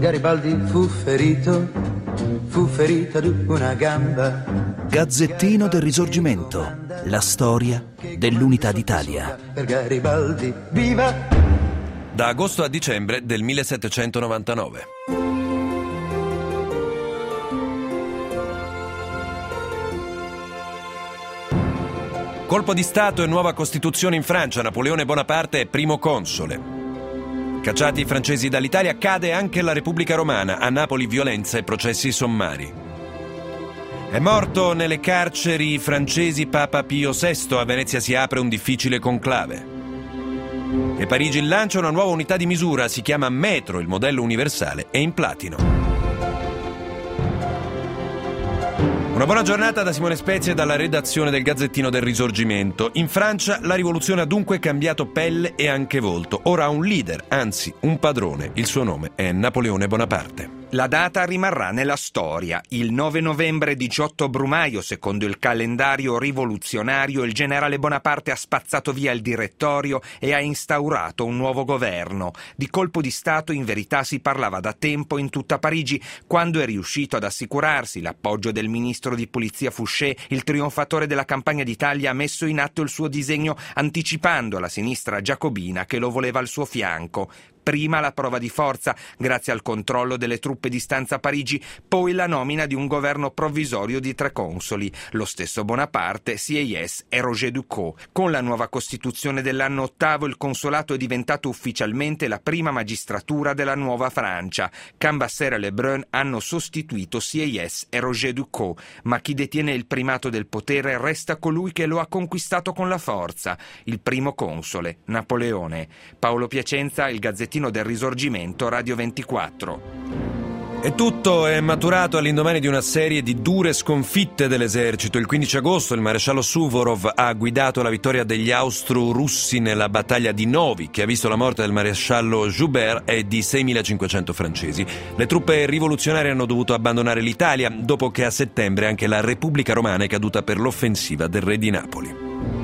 Garibaldi fu ferito ad una gamba. Gazzettino del Risorgimento, la storia dell'Unità d'Italia. Per Garibaldi, viva! Da agosto a dicembre del 1799. Colpo di Stato e nuova Costituzione in Francia. Napoleone Bonaparte è primo console. Cacciati i francesi dall'Italia, cade anche la Repubblica Romana. A Napoli violenza e processi sommari. È morto nelle carceri francesi Papa Pio VI. A Venezia si apre un difficile conclave. E Parigi lancia una nuova unità di misura, si chiama metro, il modello universale è in platino. Una buona giornata da Simone Spezia e dalla redazione del Gazzettino del Risorgimento. In Francia la rivoluzione ha dunque cambiato pelle e anche volto. Ora ha un leader, anzi un padrone. Il suo nome è Napoleone Bonaparte. La data rimarrà nella storia. Il 9 novembre 18 Brumaio, secondo il calendario rivoluzionario, il generale Bonaparte ha spazzato via il direttorio e ha instaurato un nuovo governo. Di colpo di Stato in verità si parlava da tempo in tutta Parigi, quando è riuscito ad assicurarsi l'appoggio del ministro di polizia Fouché. Il trionfatore della campagna d'Italia ha messo in atto il suo disegno anticipando la sinistra giacobina che lo voleva al suo fianco. Prima la prova di forza, grazie al controllo delle truppe di stanza a Parigi, poi la nomina di un governo provvisorio di 3 consoli, lo stesso Bonaparte, Sieyès e Roger Ducrot. Con la nuova Costituzione dell'anno ottavo il consolato è diventato ufficialmente la prima magistratura della nuova Francia. Cambaceres e Lebrun hanno sostituito Sieyès e Roger Ducrot, ma chi detiene il primato del potere resta colui che lo ha conquistato con la forza, il primo console, Napoleone. Paolo Piacenza, il Gazzettino del Risorgimento, Radio 24. E tutto è maturato all'indomani di una serie di dure sconfitte dell'esercito. Il 15 agosto il maresciallo Suvorov ha guidato la vittoria degli austro-russi nella battaglia di Novi, che ha visto la morte del maresciallo Joubert e di 6.500 francesi. Le truppe rivoluzionarie hanno dovuto abbandonare l'Italia, dopo che a settembre anche la Repubblica Romana è caduta per l'offensiva del re di Napoli.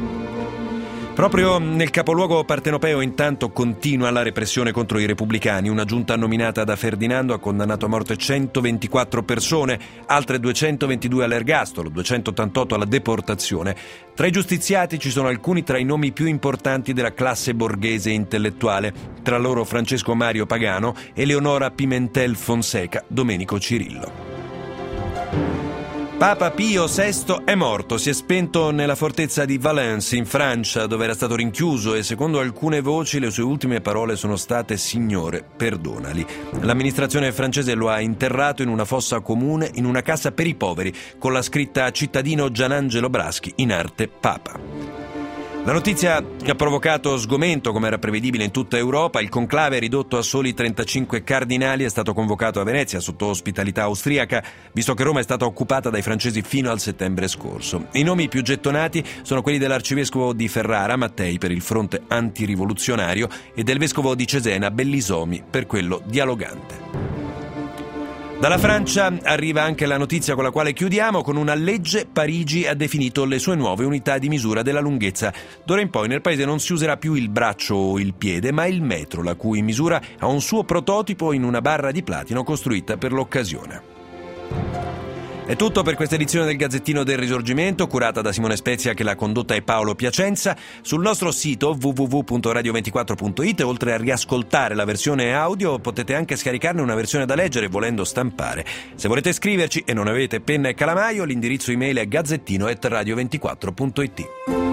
Proprio nel capoluogo partenopeo intanto continua la repressione contro i repubblicani. Una giunta nominata da Ferdinando ha condannato a morte 124 persone, altre 222 all'ergastolo, 288 alla deportazione. Tra i giustiziati ci sono alcuni tra i nomi più importanti della classe borghese e intellettuale, tra loro Francesco Mario Pagano, Eleonora Pimentel Fonseca, Domenico Cirillo. Papa Pio VI è morto, si è spento nella fortezza di Valence in Francia, dove era stato rinchiuso, e secondo alcune voci le sue ultime parole sono state «Signore, perdonali». L'amministrazione francese lo ha interrato in una fossa comune in una casa per i poveri, con la scritta cittadino Gianangelo Braschi, in arte Papa. La notizia ha provocato sgomento, come era prevedibile in tutta Europa. Il conclave, ridotto a soli 35 cardinali, è stato convocato a Venezia sotto ospitalità austriaca, visto che Roma è stata occupata dai francesi fino al settembre scorso. I nomi più gettonati sono quelli dell'arcivescovo di Ferrara, Mattei, per il fronte antirivoluzionario, e del vescovo di Cesena, Bellisomi, per quello dialogante. Dalla Francia arriva anche la notizia con la quale chiudiamo. Con una legge Parigi ha definito le sue nuove unità di misura della lunghezza. D'ora in poi nel paese non si userà più il braccio o il piede, ma il metro, la cui misura ha un suo prototipo in una barra di platino costruita per l'occasione. È tutto per questa edizione del Gazzettino del Risorgimento, curata da Simone Spezia, che l'ha condotta, e Paolo Piacenza. Sul nostro sito www.radio24.it, oltre a riascoltare la versione audio, potete anche scaricarne una versione da leggere, volendo stampare. Se volete scriverci e non avete penna e calamaio, l'indirizzo email è gazzettino@radio24.it.